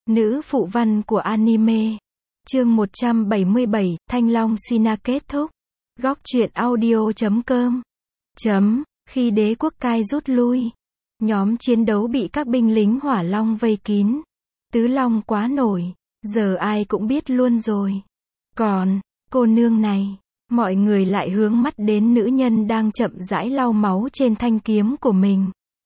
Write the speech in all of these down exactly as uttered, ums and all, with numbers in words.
Nữ phụ văn của anime. Chương một trăm bảy mươi bảy, Thanh Long Sina kết thúc. Góc truyện audio chấm com. Chấm, khi đế quốc cai rút lui, nhóm chiến đấu bị các binh lính hỏa long vây kín. Tứ Long quá nổi, giờ ai cũng biết luôn rồi. Còn, cô nương này, mọi người lại hướng mắt đến nữ nhân đang chậm rãi lau máu trên thanh kiếm của mình.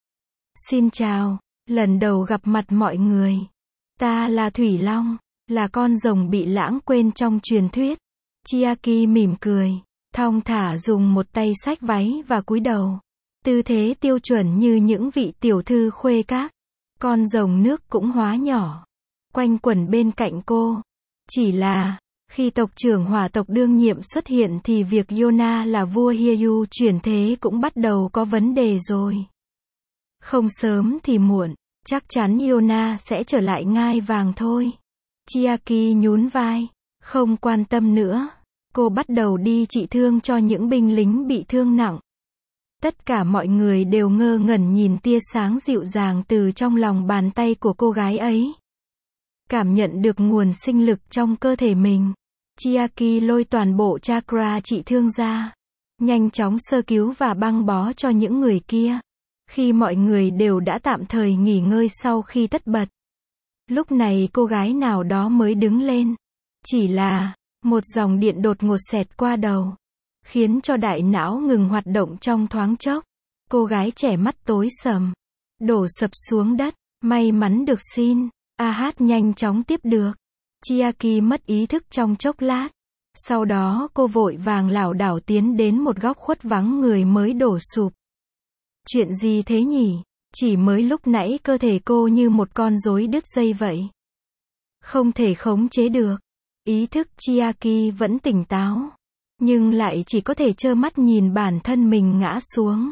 Xin chào, lần đầu gặp mặt mọi người. Ta là Thủy Long, là con rồng bị lãng quên trong truyền thuyết. Chiaki mỉm cười, thong thả dùng một tay xách váy và cúi đầu. Tư thế tiêu chuẩn như những vị tiểu thư khuê các. Con rồng nước cũng hóa nhỏ, quanh quẩn bên cạnh cô. Chỉ là, khi tộc trưởng hỏa tộc đương nhiệm xuất hiện thì việc Yona là vua Hyeyu chuyển thế cũng bắt đầu có vấn đề rồi. Không sớm thì muộn, chắc chắn Yona sẽ trở lại ngai vàng thôi. Chiaki nhún vai, không quan tâm nữa. Cô bắt đầu đi trị thương cho những binh lính bị thương nặng. Tất cả mọi người đều ngơ ngẩn nhìn tia sáng dịu dàng từ trong lòng bàn tay của cô gái ấy. Cảm nhận được nguồn sinh lực trong cơ thể mình, Chiaki lôi toàn bộ chakra trị thương ra, nhanh chóng sơ cứu và băng bó cho những người kia. Khi mọi người đều đã tạm thời nghỉ ngơi sau khi tất bật, lúc này cô gái nào đó mới đứng lên. Chỉ là, một dòng điện đột ngột xẹt qua đầu, khiến cho đại não ngừng hoạt động trong thoáng chốc. Cô gái trẻ mắt tối sầm, đổ sập xuống đất. May mắn được xin, a hát nhanh chóng tiếp được. Chiaki mất ý thức trong chốc lát. Sau đó cô vội vàng lảo đảo tiến đến một góc khuất vắng người mới đổ sụp. Chuyện gì thế nhỉ? Chỉ mới lúc nãy cơ thể cô như một con rối đứt dây vậy. Không thể khống chế được. Ý thức Chiaki vẫn tỉnh táo, nhưng lại chỉ có thể trơ mắt nhìn bản thân mình ngã xuống.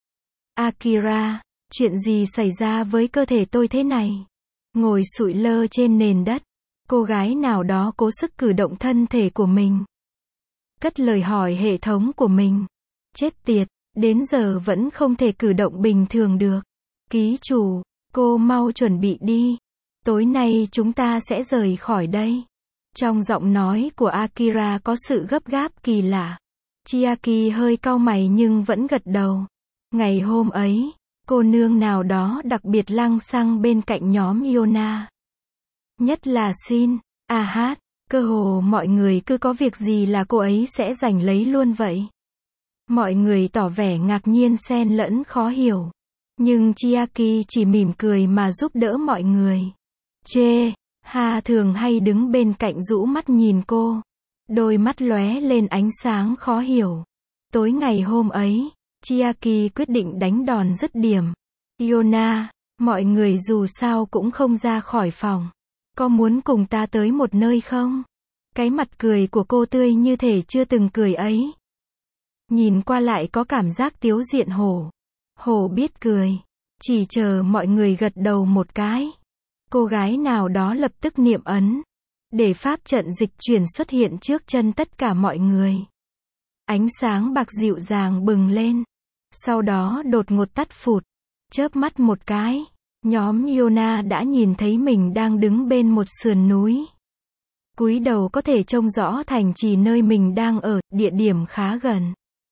Akira, chuyện gì xảy ra với cơ thể tôi thế này? Ngồi sụi lơ trên nền đất, cô gái nào đó cố sức cử động thân thể của mình. Cất lời hỏi hệ thống của mình. Chết tiệt, đến giờ vẫn không thể cử động bình thường được. Ký chủ, cô mau chuẩn bị đi. Tối nay chúng ta sẽ rời khỏi đây. Trong giọng nói của Akira có sự gấp gáp kỳ lạ. Chiaki hơi cau mày nhưng vẫn gật đầu. Ngày hôm ấy, cô nương nào đó đặc biệt lăng xăng bên cạnh nhóm Yona. Nhất là Shin, a hát, cơ hồ mọi người cứ có việc gì là cô ấy sẽ giành lấy luôn vậy. Mọi người tỏ vẻ ngạc nhiên xen lẫn khó hiểu. Nhưng Chiaki chỉ mỉm cười mà giúp đỡ mọi người. Chê, Hà thường hay đứng bên cạnh rũ mắt nhìn cô. Đôi mắt lóe lên ánh sáng khó hiểu. Tối ngày hôm ấy, Chiaki quyết định đánh đòn dứt điểm. Yona, mọi người dù sao cũng không ra khỏi phòng. Có muốn cùng ta tới một nơi không? Cái mặt cười của cô tươi như thể chưa từng cười ấy. Nhìn qua lại có cảm giác tiếu diện hổ. Hổ biết cười. Chỉ chờ mọi người gật đầu một cái. Cô gái nào đó lập tức niệm ấn. Để pháp trận dịch chuyển xuất hiện trước chân tất cả mọi người. Ánh sáng bạc dịu dàng bừng lên. Sau đó đột ngột tắt phụt. Chớp mắt một cái, nhóm Yona đã nhìn thấy mình đang đứng bên một sườn núi. Cúi đầu có thể trông rõ thành trì nơi mình đang ở, địa điểm khá gần.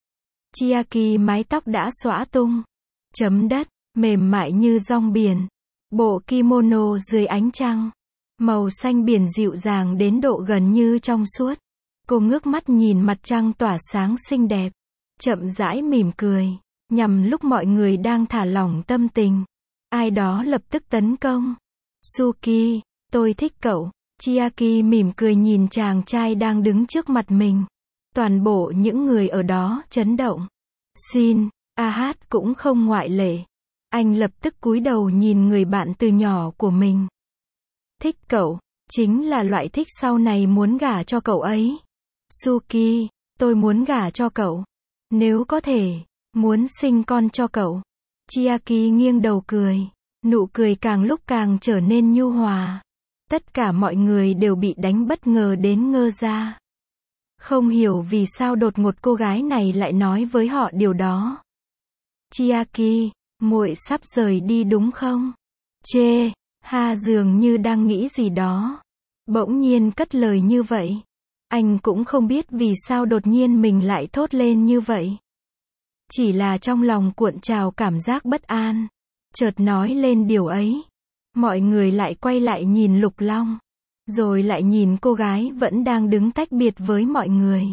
Chiaki mái tóc đã xõa tung. Chấm đất, mềm mại như rong biển. Bộ kimono dưới ánh trăng. Màu xanh biển dịu dàng đến độ gần như trong suốt. Cô ngước mắt nhìn mặt trăng tỏa sáng xinh đẹp. Chậm rãi mỉm cười. Nhằm lúc mọi người đang thả lỏng tâm tình. Ai đó lập tức tấn công. Suki, tôi thích cậu. Chiaki mỉm cười nhìn chàng trai đang đứng trước mặt mình. Toàn bộ những người ở đó chấn động. Shin, a hát cũng không ngoại lệ. Anh lập tức cúi đầu nhìn người bạn từ nhỏ của mình. Thích cậu, chính là loại thích sau này muốn gả cho cậu ấy. Suki, tôi muốn gả cho cậu. Nếu có thể, muốn sinh con cho cậu. Chiaki nghiêng đầu cười. Nụ cười càng lúc càng trở nên nhu hòa. Tất cả mọi người đều bị đánh bất ngờ đến ngơ ra. Không hiểu vì sao đột ngột cô gái này lại nói với họ điều đó. Chiaki, muội sắp rời đi đúng không? Chê, Ha dường như đang nghĩ gì đó. Bỗng nhiên cất lời như vậy. Anh cũng không biết vì sao đột nhiên mình lại thốt lên như vậy. Chỉ là trong lòng cuộn trào cảm giác bất an. Chợt nói lên điều ấy. Mọi người lại quay lại nhìn Lục Long. Rồi lại nhìn cô gái vẫn đang đứng tách biệt với mọi người.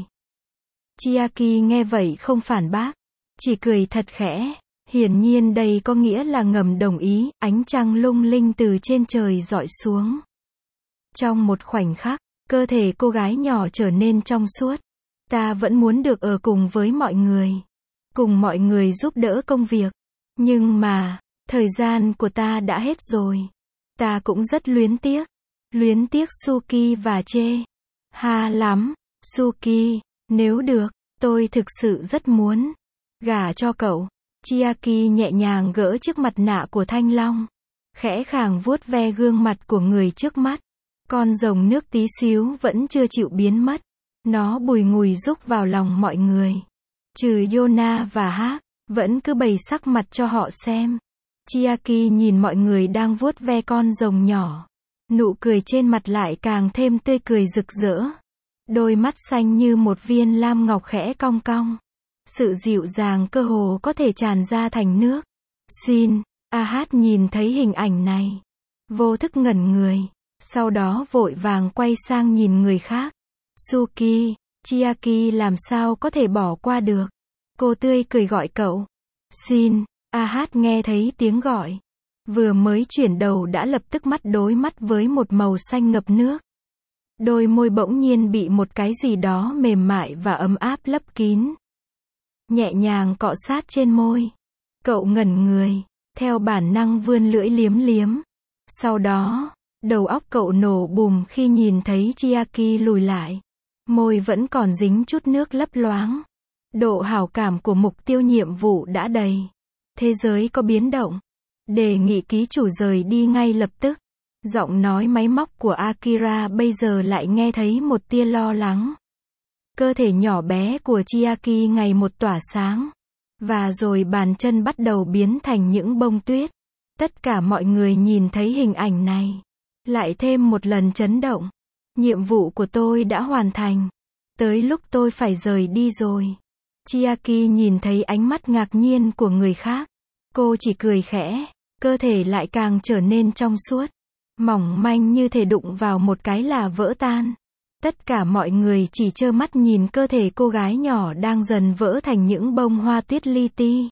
Chiaki nghe vậy không phản bác. Chỉ cười thật khẽ. Hiển nhiên đây có nghĩa là ngầm đồng ý. Ánh trăng lung linh từ trên trời rọi xuống. Trong một khoảnh khắc, cơ thể cô gái nhỏ trở nên trong suốt. Ta vẫn muốn được ở cùng với mọi người. Cùng mọi người giúp đỡ công việc. Nhưng mà, thời gian của ta đã hết rồi. Ta cũng rất luyến tiếc. Luyến tiếc Suki và Chê. Ha lắm, Suki, nếu được, tôi thực sự rất muốn gả cho cậu. Chiaki nhẹ nhàng gỡ chiếc mặt nạ của Thanh Long. Khẽ khàng vuốt ve gương mặt của người trước mắt. Con rồng nước tí xíu vẫn chưa chịu biến mất. Nó bùi ngùi rúc vào lòng mọi người. Trừ Yona và Hắc, vẫn cứ bày sắc mặt cho họ xem. Chiaki nhìn mọi người đang vuốt ve con rồng nhỏ. Nụ cười trên mặt lại càng thêm tươi cười rực rỡ. Đôi mắt xanh như một viên lam ngọc khẽ cong cong. Sự dịu dàng cơ hồ có thể tràn ra thành nước. Xin, Ahad nhìn thấy hình ảnh này. Vô thức ngẩn người. Sau đó vội vàng quay sang nhìn người khác. Suki, Chiaki làm sao có thể bỏ qua được. Cô tươi cười gọi cậu. Xin, Ahad nghe thấy tiếng gọi. Vừa mới chuyển đầu đã lập tức mắt đối mắt với một màu xanh ngập nước. Đôi môi bỗng nhiên bị một cái gì đó mềm mại và ấm áp lấp kín. Nhẹ nhàng cọ sát trên môi. Cậu ngẩn người, theo bản năng vươn lưỡi liếm liếm. Sau đó, đầu óc cậu nổ bùm khi nhìn thấy Chiaki lùi lại. Môi vẫn còn dính chút nước lấp loáng. Độ hảo cảm của mục tiêu nhiệm vụ đã đầy. Thế giới có biến động. Đề nghị ký chủ rời đi ngay lập tức. Giọng nói máy móc của Akira bây giờ lại nghe thấy một tia lo lắng. Cơ thể nhỏ bé của Chiaki ngày một tỏa sáng. Và rồi bàn chân bắt đầu biến thành những bông tuyết. Tất cả mọi người nhìn thấy hình ảnh này. Lại thêm một lần chấn động. Nhiệm vụ của tôi đã hoàn thành. Tới lúc tôi phải rời đi rồi. Chiaki nhìn thấy ánh mắt ngạc nhiên của người khác. Cô chỉ cười khẽ. Cơ thể lại càng trở nên trong suốt. Mỏng manh như thể đụng vào một cái là vỡ tan. Tất cả mọi người chỉ trơ mắt nhìn cơ thể cô gái nhỏ đang dần vỡ thành những bông hoa tuyết li ti.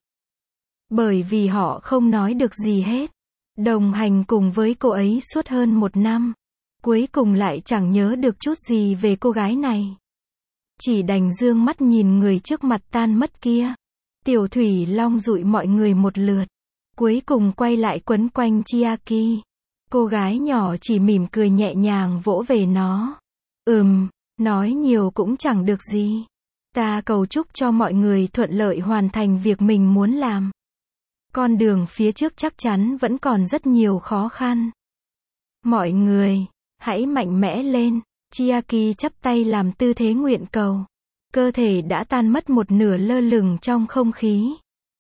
Bởi vì họ không nói được gì hết. Đồng hành cùng với cô ấy suốt hơn một năm. Cuối cùng lại chẳng nhớ được chút gì về cô gái này. Chỉ đành dương mắt nhìn người trước mặt tan mất kia. Tiểu Thủy Long dụi mọi người một lượt. Cuối cùng quay lại quấn quanh Chiaki. Cô gái nhỏ chỉ mỉm cười nhẹ nhàng vỗ về nó. Ừm, nói nhiều cũng chẳng được gì. Ta cầu chúc cho mọi người thuận lợi hoàn thành việc mình muốn làm. Con đường phía trước chắc chắn vẫn còn rất nhiều khó khăn. Mọi người, hãy mạnh mẽ lên. Chiaki chắp tay làm tư thế nguyện cầu. Cơ thể đã tan mất một nửa lơ lửng trong không khí.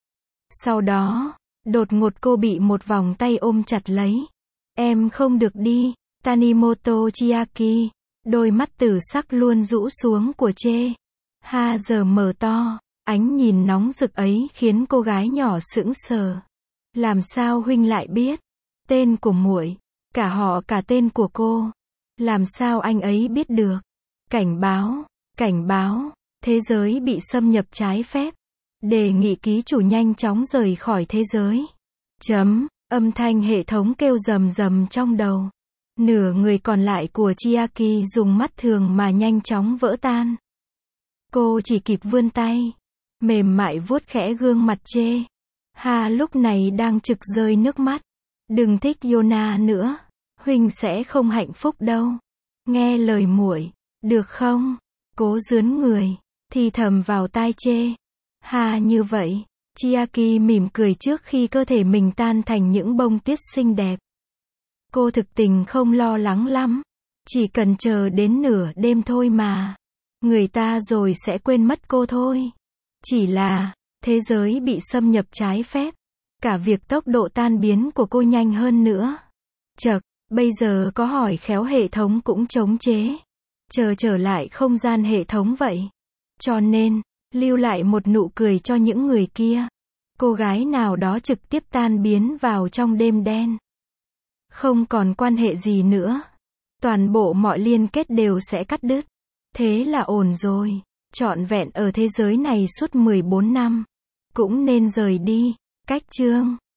Sau đó, đột ngột cô bị một vòng tay ôm chặt lấy. Em không được đi, Tanimoto Chiaki. Đôi mắt tử sắc luôn rũ xuống của Chê. Ha giờ mở to, ánh nhìn nóng rực ấy khiến cô gái nhỏ sững sờ. Làm sao huynh lại biết? Tên của muội, cả họ cả tên của cô. Làm sao anh ấy biết được? Cảnh báo, cảnh báo, thế giới bị xâm nhập trái phép. Đề nghị ký chủ nhanh chóng rời khỏi thế giới. Chấm, âm thanh hệ thống kêu rầm rầm trong đầu. Nửa người còn lại của Chiaki dùng mắt thường mà nhanh chóng vỡ tan. Cô chỉ kịp vươn tay, mềm mại vuốt khẽ gương mặt Chê. Ha lúc này đang trực rơi nước mắt. Đừng thích Yona nữa, huynh sẽ không hạnh phúc đâu. Nghe lời muội, được không? Cố dướn người, thì thầm vào tai Chê. Ha như vậy, Chiaki mỉm cười trước khi cơ thể mình tan thành những bông tuyết xinh đẹp. Cô thực tình không lo lắng lắm. Chỉ cần chờ đến nửa đêm thôi mà. Người ta rồi sẽ quên mất cô thôi. Chỉ là, thế giới bị xâm nhập trái phép. Cả việc tốc độ tan biến của cô nhanh hơn nữa. Chậc, bây giờ có hỏi khéo hệ thống cũng chống chế. Chờ trở lại không gian hệ thống vậy. Cho nên, lưu lại một nụ cười cho những người kia. Cô gái nào đó trực tiếp tan biến vào trong đêm đen. Không còn quan hệ gì nữa. Toàn bộ mọi liên kết đều sẽ cắt đứt. Thế là ổn rồi. Trọn vẹn ở thế giới này suốt mười bốn năm. Cũng nên rời đi. Cách chương